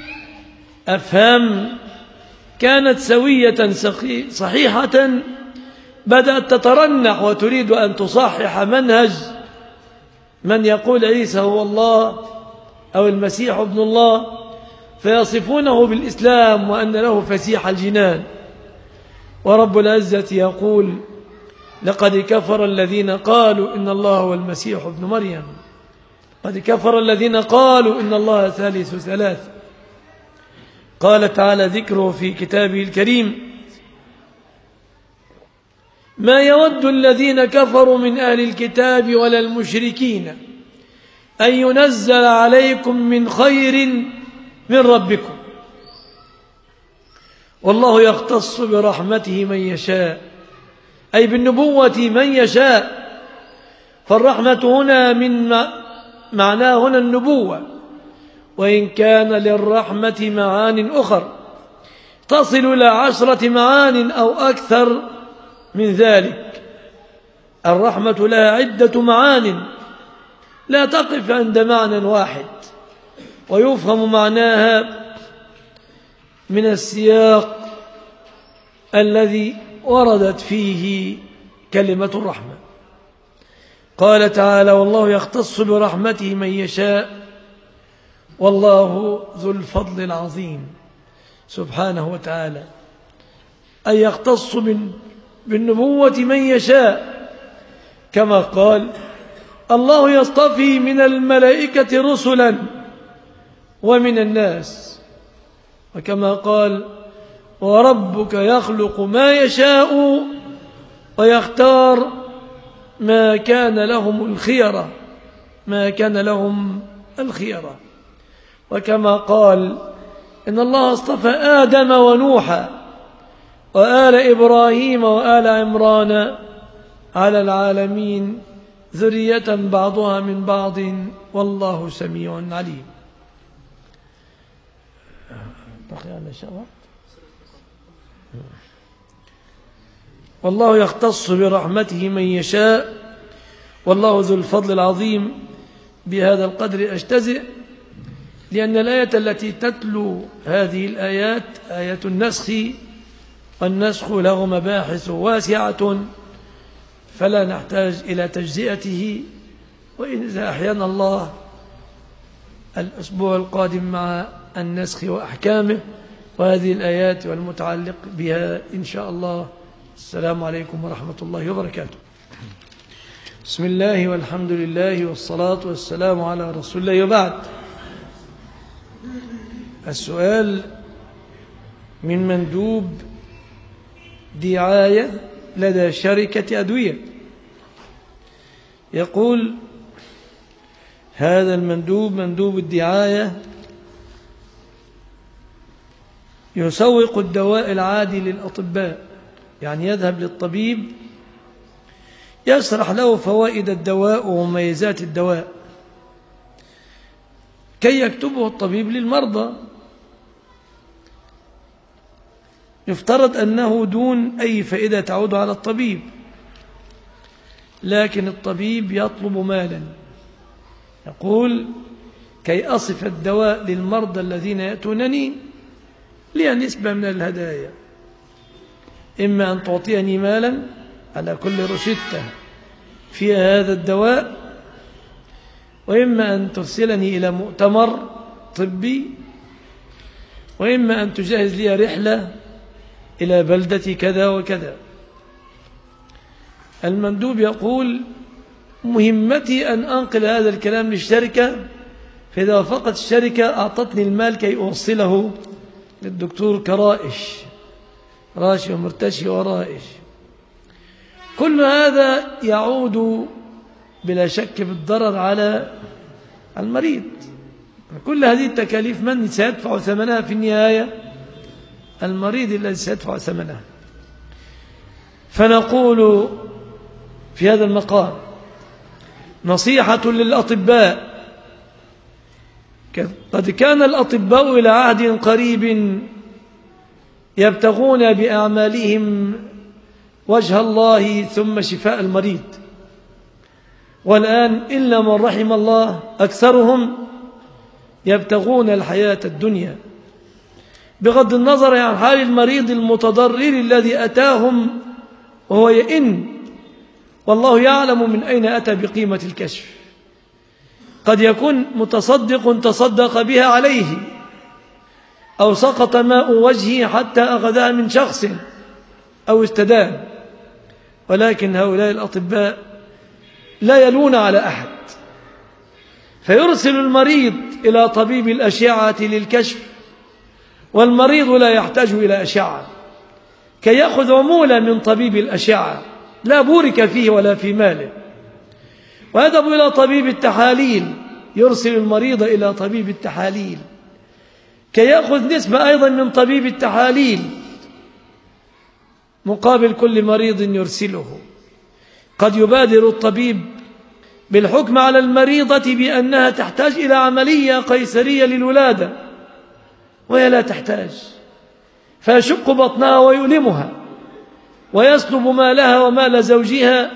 أفهام كانت سوية صحيحة بدأت تترنح وتريد أن تصحح منهج من يقول عيسى هو الله أو المسيح ابن الله، فيصفونه بالإسلام وأن له فسيح الجنان. ورب العزة يقول: لقد كفر الذين قالوا إن الله هو المسيح ابن مريم، قد كفر الذين قالوا إن الله ثالث ثلاثة. قال تعالى ذكره في كتابه الكريم: ما يود الذين كفروا من أهل الكتاب ولا المشركين أن ينزل عليكم من خير من ربكم، والله يختص برحمته من يشاء، أي بالنبوة من يشاء. فالرحمة هنا من معناه هنا النبوة، وإن كان للرحمة معان أخر تصل إلى 10 معان أو أكثر من ذلك. الرحمة لها عدة معان لا تقف عند معنى واحد، ويفهم معناها من السياق الذي وردت فيه كلمة الرحمة. قال تعالى: والله يختص برحمته من يشاء والله ذو الفضل العظيم. سبحانه وتعالى، أن يختص بالنبوة من يشاء، كما قال: الله يصطفي من الملائكة رسلا ومن الناس، وكما قال: وربك يخلق ما يشاء ويختار ما كان لهم الخيرة، وكما قال: إن الله اصطفى آدم ونوحا وآل إبراهيم وآل عمران على العالمين ذرية بعضها من بعض والله سميع عليم. والله يختص برحمته من يشاء والله ذو الفضل العظيم. بهذا القدر أجتزئ، لأن الآية التي تتلو هذه الآيات آية النسخ، والنسخ له مباحث واسعة فلا نحتاج إلى تجزئته، وإذا أحيانا الله الأسبوع القادم مع النسخ وأحكامه وهذه الآيات والمتعلق بها إن شاء الله. السلام عليكم ورحمة الله وبركاته. بسم الله والحمد لله والصلاة والسلام على رسول الله، وبعد. السؤال من مندوب دعاية لدى شركة أدوية، يقول: هذا المندوب مندوب الدعاية يسوق الدواء العادي للأطباء، يعني يذهب للطبيب يشرح له فوائد الدواء ومميزات الدواء كي يكتبه الطبيب للمرضى. يفترض أنه دون أي فائدة تعود على الطبيب، لكن الطبيب يطلب مالا، يقول: كي أصف الدواء للمرضى الذين يأتونني لي نسبة من الهدايا، إما أن تعطيني مالا على كل روشتة فيها هذا الدواء، وإما أن ترسلني إلى مؤتمر طبي، وإما أن تجهز لي رحلة إلى بلدة كذا وكذا. المندوب يقول: مهمتي أن أنقل هذا الكلام للشركة، فإذا وافقت الشركة أعطتني المال كي أوصله للدكتور كرائش، راشي ومرتشي ورائش. كل هذا يعود بلا شك بالضرر على المريض. كل هذه التكاليف من سيدفع ثمنها في النهاية؟ المريض الذي سيدفع ثمنها. فنقول في هذا المقام نصيحة للأطباء: قد كان الأطباء إلى عهد قريب يبتغون بأعمالهم وجه الله ثم شفاء المريض، والآن إلا من رحم الله أكثرهم يبتغون الحياة الدنيا، بغض النظر عن حال المريض المتضرر الذي أتاهم وهو يئن، والله يعلم من أين أتى بقيمة الكشف. قد يكون متصدق تصدق بها عليه، أو سقط ماء وجهه حتى أخذها من شخص أو استدان، ولكن هؤلاء الأطباء لا يلون على أحد، فيرسل المريض إلى طبيب الأشعة للكشف، والمريض لا يحتاج إلى أشعة، كي يأخذ عمولة من طبيب الأشعة لا بورك فيه ولا في ماله، ويذهب إلى طبيب التحاليل، يرسل المريض إلى طبيب التحاليل كي يأخذ نسبة أيضا من طبيب التحاليل مقابل كل مريض يرسله. قد يبادر الطبيب بالحكم على المريضة بأنها تحتاج إلى عملية قيصرية للولادة وهي لا تحتاج، فيشق بطنها ويؤلمها ويسلب مالها ومال زوجها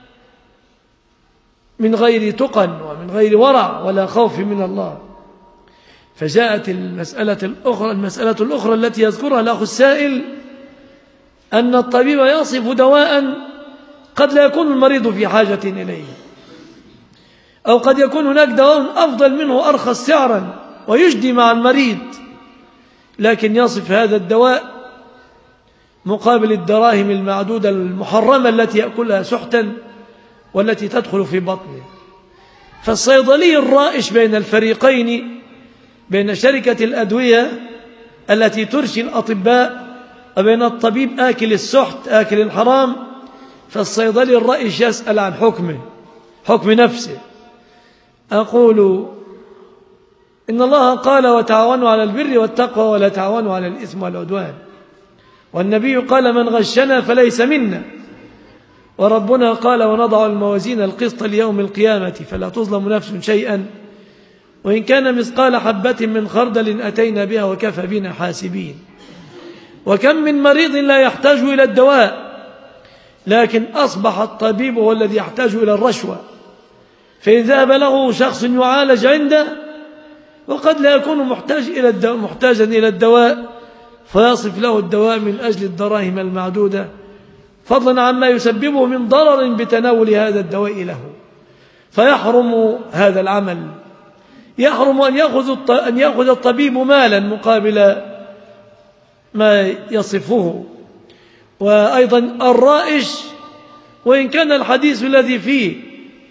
من غير تقى ومن غير ورع ولا خوف من الله. فجاءت المسألة الأخرى التي يذكرها الأخ السائل، أن الطبيب يصف دواء قد لا يكون المريض في حاجة إليه، أو قد يكون هناك دواء أفضل منه أرخص سعرا ويجدي مع المريض، لكن يصف هذا الدواء مقابل الدراهم المعدودة المحرمة التي يأكلها سحتا والتي تدخل في بطنه. فالصيدلي الرائش بين الفريقين، بين شركة الأدوية التي ترشي الأطباء وبين الطبيب آكل السحت آكل الحرام، فالصيدلي الرائش يسأل عن حكمه، حكم نفسه. أقول: إن الله قال: وتعاونوا على البر والتقوى ولا تعاونوا على الإثم والعدوان، والنبي قال: من غشنا فليس منا، وربنا قال: ونضع الموازين القسط ليوم القيامة فلا تظلم نفس شيئا وإن كان مثقال حبة من خردل أتينا بها وكفى بنا حاسبين. وكم من مريض لا يحتاج إلى الدواء، لكن أصبح الطبيب هو الذي يحتاج إلى الرشوة، فإن ذهب له شخص يعالج عنده وقد لا يكون محتاجا إلى الدواء، فيصف له الدواء من أجل الدراهم المعدودة، فضلا عما يسببه من ضرر بتناول هذا الدواء له، فيحرم هذا العمل. يحرم أن يأخذ الطبيب مالا مقابل ما يصفه. وأيضا الرائش، وإن كان الحديث الذي فيه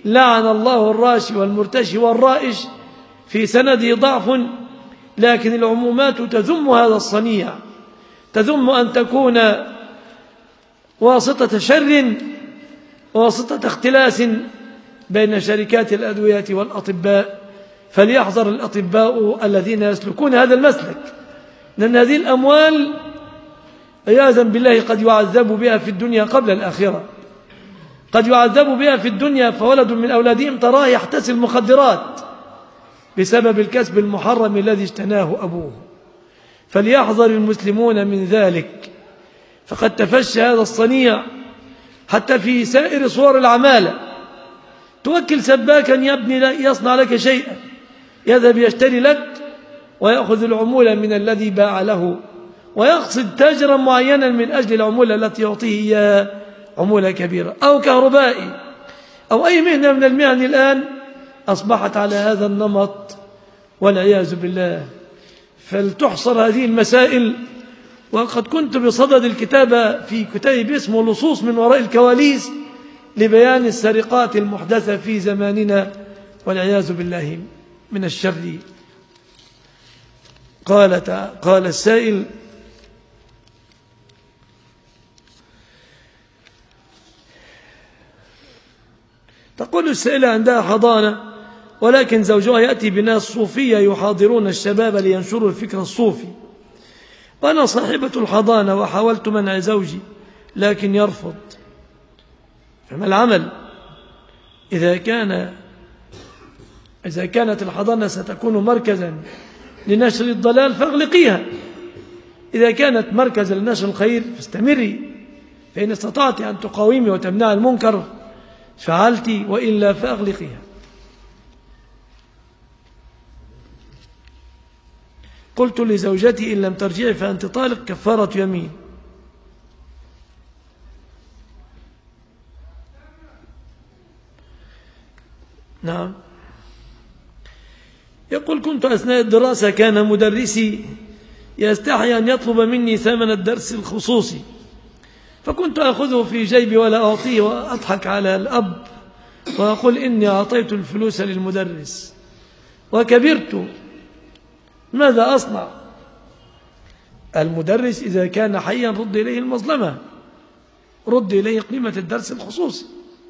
لعن الله الراشي والمرتشي والرائش في سنده ضعف، لكن العمومات تذم هذا الصنيع، تذم أن تكون واسطة شر وواسطة اختلاس بين شركات الأدوية والأطباء. فليحذر الأطباء الذين يسلكون هذا المسلك، لأن هذه الأموال عياذا بالله قد يعذب بها في الدنيا قبل الآخرة. قد يعذب بها في الدنيا، فولد من أولادهم تراه يحتسي مخدرات بسبب الكسب المحرم الذي اجتناه أبوه. فليحذر المسلمون من ذلك، فقد تفشى هذا الصنيع حتى في سائر صور العمالة. توكل سباكا يبني يصنع لك شيئا، يذهب يشتري لك ويأخذ العمولة من الذي باع له، ويقصد تاجرا معينا من أجل العمولة التي يعطيه إياها عمولة كبيرة. أو كهربائي أو أي مهنة من المهن الآن أصبحت على هذا النمط والعياذ بالله. فلتحصر هذه المسائل. وقد كنت بصدد الكتابة في كتاب اسمه لصوص من وراء الكواليس لبيان السرقات المحدثة في زماننا والعياذ بالله من الشر. قال السائل: تقول السائلة عندها حضانة، ولكن زوجها يأتي بناس صوفية يحاضرون الشباب لينشروا الفكر الصوفي، وأنا صاحبة الحضانة وحاولت منع زوجي لكن يرفض، فما العمل؟ إذا كانت الحضانة ستكون مركزا لنشر الضلال فاغلقيها، إذا كانت مركزا لنشر الخير فاستمري، فإن استطعت أن تقاومي وتمنع المنكر فعلت، وإلا فأغلقيها. قلت لزوجتي: إن لم ترجعي فأنت طالق، كفارة يمين. نعم. يقول: كنت أثناء الدراسة كان مدرسي يستحي أن يطلب مني ثمن الدرس الخصوصي، فكنت أخذه في جيبي ولا أعطيه، وأضحك على الأب وأقول إني أعطيت الفلوس للمدرس وكبرت، ماذا أصنع؟ المدرس إذا كان حيا رد إليه المظلمة، رد إليه قيمة الدرس الخصوصي.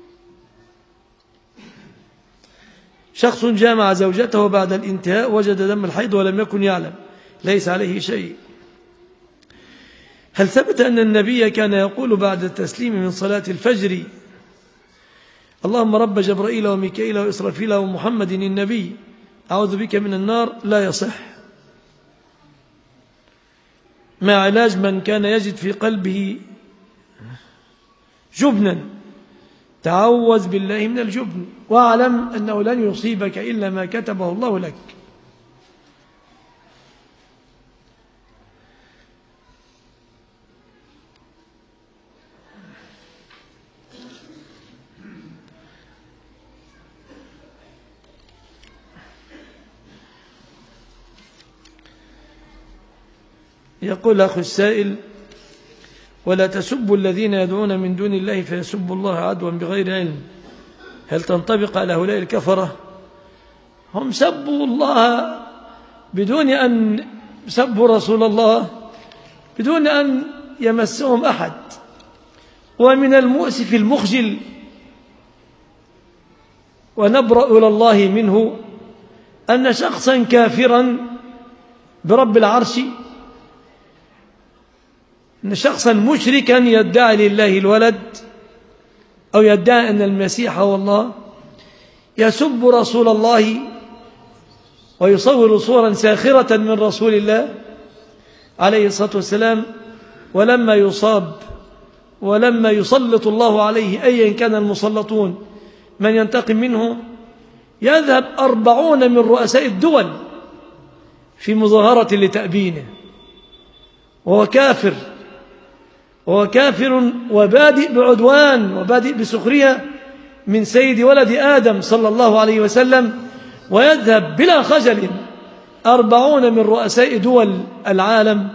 شخص جامع زوجته بعد الانتهاء وجد دم الحيض ولم يكن يعلم، ليس عليه شيء. هل ثبت أن النبي كان يقول بعد التسليم من صلاة الفجر: اللهم رب جبرائيل وميكائيل وإسرافيل ومحمد النبي أعوذ بك من النار؟ لا يصح. ما علاج من كان يجد في قلبه جبنا؟ تعوذ بالله من الجبن، واعلم أنه لن يصيبك إلا ما كتبه الله لك. يقول أخو السائل: ولا تسبوا الذين يدعون من دون الله فيسبوا الله عدوا بغير علم، هل تنطبق على هؤلاء الكفرة؟ هم سبوا الله بدون أن سبوا رسول الله، بدون أن يمسهم أحد. ومن المؤسف المخجل ونبرأ إلى الله منه أن شخصا كافرا برب العرش، أن شخصا مشركا يدعي لله الولد أو يدعي أن المسيح هو الله يسب رسول الله ويصور صورا ساخرة من رسول الله عليه الصلاة والسلام، ولما يصاب ولما يسلط الله عليه أيا كان المسلطون من ينتقم منه، يذهب 40 من رؤساء الدول في مظاهرة لتأبينه، وهو كافر وبادئ بعدوان وبادئ بسخرية من سيد ولد آدم صلى الله عليه وسلم، ويذهب بلا خجل 40 من رؤساء دول العالم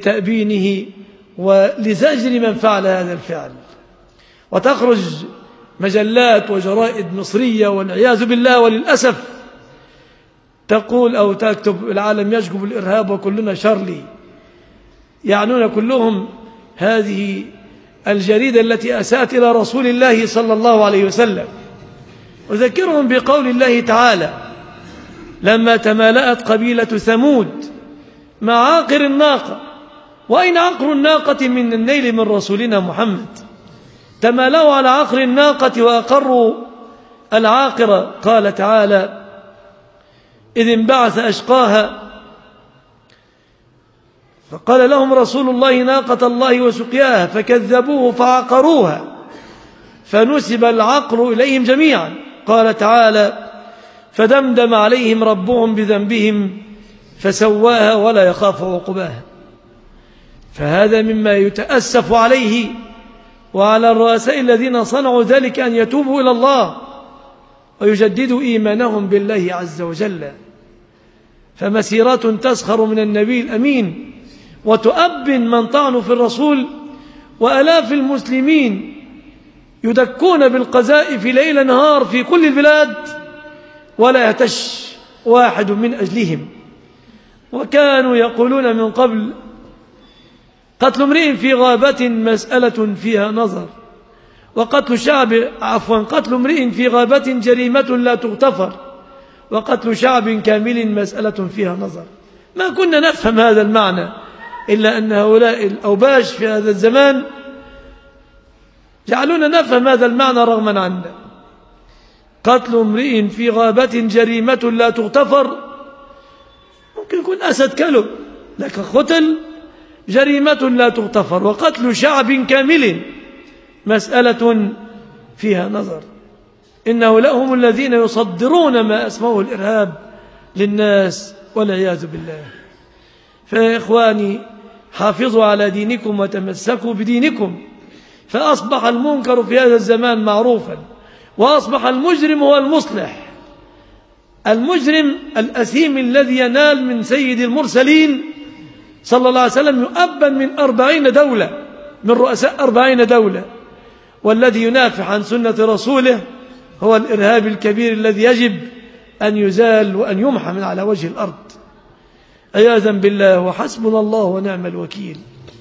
لتأبينه ولزجر من فعل هذا الفعل. وتخرج مجلات وجرائد مصرية والعياذ بالله وللأسف تقول أو تكتب العالم يشجب الإرهاب وكلنا شارلي، يعنون كلهم هذه الجريدة التي أساءت إلى رسول الله صلى الله عليه وسلم. أذكرهم بقول الله تعالى: لما تمالأت قبيلة ثمود مع عاقر الناقة. وأين عقر الناقة من النيل من رسولنا محمد؟ تمالوا على عقر الناقة وأقروا العاقر. قال تعالى: إذ انبعث أشقاها فقال لهم رسول الله ناقة الله وسقياها فكذبوه فعقروها فنسب العقر إليهم جميعا. قال تعالى: فدمدم عليهم ربهم بذنبهم فسواها ولا يخاف عقباها. فهذا مما يتأسف عليه وعلى الرؤساء الذين صنعوا ذلك أن يتوبوا إلى الله ويجددوا إيمانهم بالله عز وجل. فمسيرات تسخر من النبي الأمين وتؤبن من طعن في الرسول، وألاف المسلمين يدكون بالقذائف ليل نهار في كل البلاد ولا يهتش واحد من أجلهم. وكانوا يقولون من قبل: قتل امرئ في غابة مسألة فيها نظر، قتل امرئ في غابة جريمة لا تغتفر، وقتل شعب كامل مسألة فيها نظر. ما كنا نفهم هذا المعنى إلا أن هؤلاء الأوباش في هذا الزمان جعلونا نفهم هذا المعنى رغما عنا. قتل امرئ في غابة جريمة لا تغتفر، ممكن يكون أسد كلب، لكن قتل جريمة لا تغتفر. وقتل شعب كامل مسألة فيها نظر. إنه لهم الذين يصدرون ما أسموه الإرهاب للناس والعياذ بالله. فيا إخواني، حافظوا على دينكم وتمسكوا بدينكم، فأصبح المنكر في هذا الزمان معروفا، وأصبح المجرم هو المصلح. المجرم الأثيم الذي ينال من سيد المرسلين صلى الله عليه وسلم يؤبن من 40 دولة، من رؤساء 40 دولة، والذي ينافح عن سنة رسوله هو الإرهاب الكبير الذي يجب أن يزال وأن يمحى من على وجه الأرض عياذا بالله. وحسبنا الله ونعم الوكيل.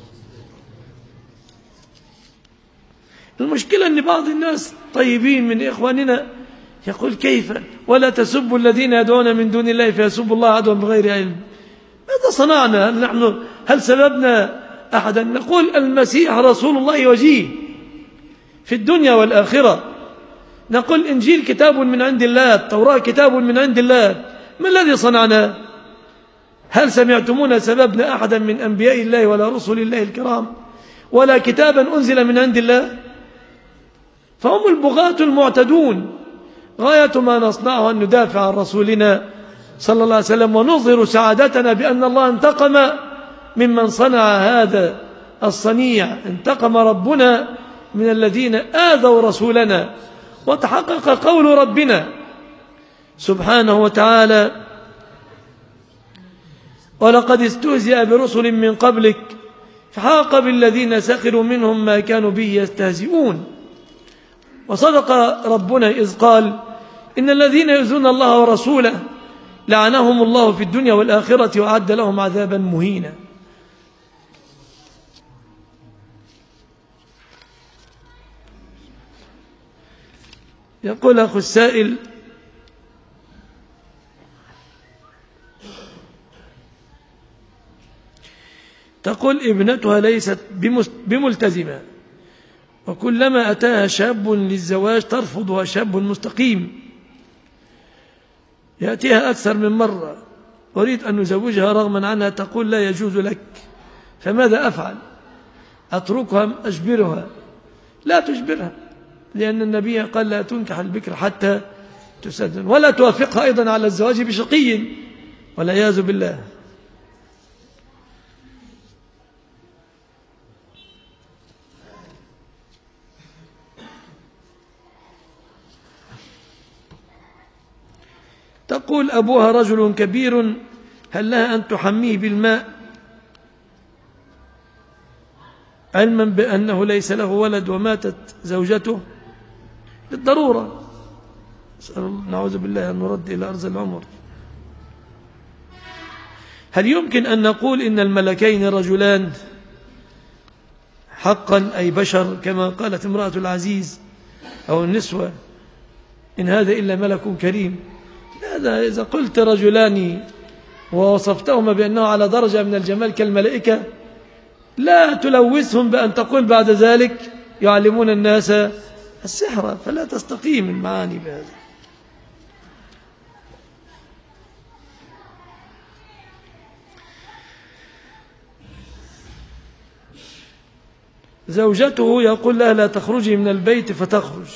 المشكلة أن بعض الناس طيبين من إخواننا يقول: كيف ولا تسبوا الذين يدعون من دون الله فيسبوا الله عدوا بغير علم. ماذا صنعنا؟ نحن هل سببنا أحدا؟ نقول المسيح رسول الله وجيه في الدنيا والآخرة. نقول الإنجيل كتاب من عند الله، التوراة كتاب من عند الله. ما الذي صنعنا؟ هل سمعتمونا سببنا أحدا من أنبياء الله ولا رسل الله الكرام ولا كتابا أنزل من عند الله؟ فهم البغاة المعتدون. غاية ما نصنعه أن ندافع عن رسولنا صلى الله عليه وسلم ونظهر سعادتنا بأن الله انتقم ممن صنع هذا الصنيع. انتقم ربنا من الذين آذوا رسولنا، وتحقق قول ربنا سبحانه وتعالى: ولقد استهزئ برسل من قبلك فحاق بالذين سخروا منهم ما كانوا به يستهزئون. وصدق ربنا إذ قال: إن الذين يؤذون الله ورسوله لعنهم الله في الدنيا والآخرة وأعد لهم عذابا مهينا. يقول أخو السائل: تقول ابنتها ليست بملتزمة، وكلما أتاها شاب للزواج ترفضها شاب مستقيم يأتيها أكثر من مرة، أريد أن نزوجها رغما عنها تقول لا يجوز لك، فماذا أفعل؟ أتركها أم أجبرها؟ لا تجبرها، لأن النبي قال: لا تنكح البكر حتى تسدن، ولا توافقها أيضا على الزواج بشقي والعياذ بالله. تقول أبوها رجل كبير، هل لها أن تحميه بالماء علما بأنه ليس له ولد وماتت زوجته؟ للضرورة، نعوذ بالله أن نرد إلى أرض العمر. هل يمكن أن نقول إن الملكين رجلان حقا أي بشر كما قالت امرأة العزيز أو النسوة إن هذا إلا ملك كريم؟ هذا إذا قلت رجلان ووصفتهما بأنه على درجة من الجمال كالملائكة لا تلوثهم بأن تقول بعد ذلك يعلمون الناس السحر، فلا تستقيم المعاني بهذا. زوجته يقول لها لا تخرجي من البيت فتخرج،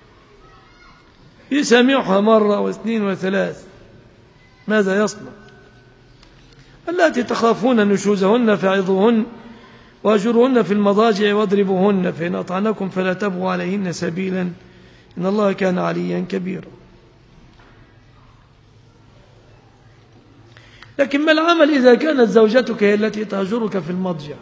يسامحها مرة واثنين وثلاث، ماذا يصنع؟ التي تخافون نشوزهن فعظوهن واهجروهن في المضاجع واضربوهن، فإن أطعنكم فلا تبغوا عليهن سبيلا إن الله كان عليا كبيرا. لكن ما العمل إذا كانت زوجتك هي التي تهجرك في المضجع؟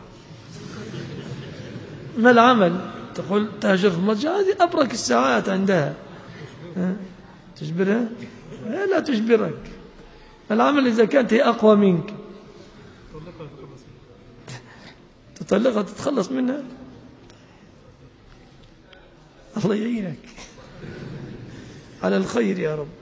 ما العمل؟ تقول تهجر في المضجع، هذه أبرك الساعات عندها، تجبرها؟ لا تجبرك. ما العمل إذا كانت هي أقوى منك؟ تطلقها تتخلص منها؟ الله يعينك على الخير يا رب.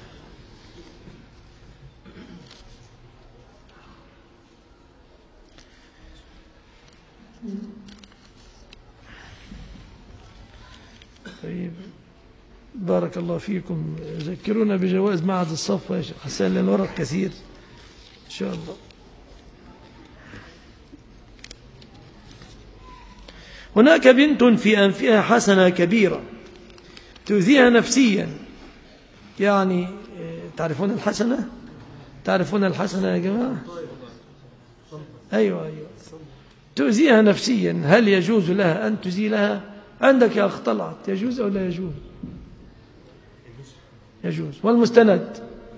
طيب بارك الله فيكم. ذكرونا بجواز معهد الصفوة يا شيخ حسان لأن ورق كثير إن شاء الله. هناك بنت في أنفها حسنة كبيرة تؤذيها نفسيا، يعني تعرفون الحسنة؟ تعرفون الحسنة يا جماعة؟ أيوة تؤذيها نفسيا، هل يجوز لها أن تزيلها؟ عندك يا أخ طلعت، يجوز أو لا يجوز؟ يجوز. والمستند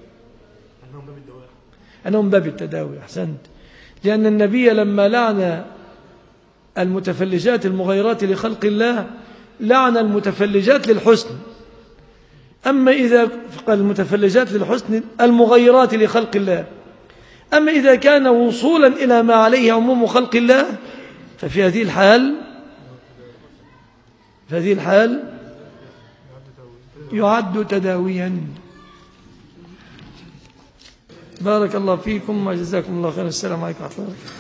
أنهم باب التداوي. أحسنت. لأن النبي لما لعن المتفلجات المغيرات لخلق الله لعن المتفلجات للحسن، أما إذا قال المتفلجات للحسن المغيرات لخلق الله، أما إذا كان وصولا إلى ما عليه عموم خلق الله ففي هذه الحال يعد تداويا. بارك الله فيكم وجزاكم الله خيرا. السلام عليكم ورحمة الله.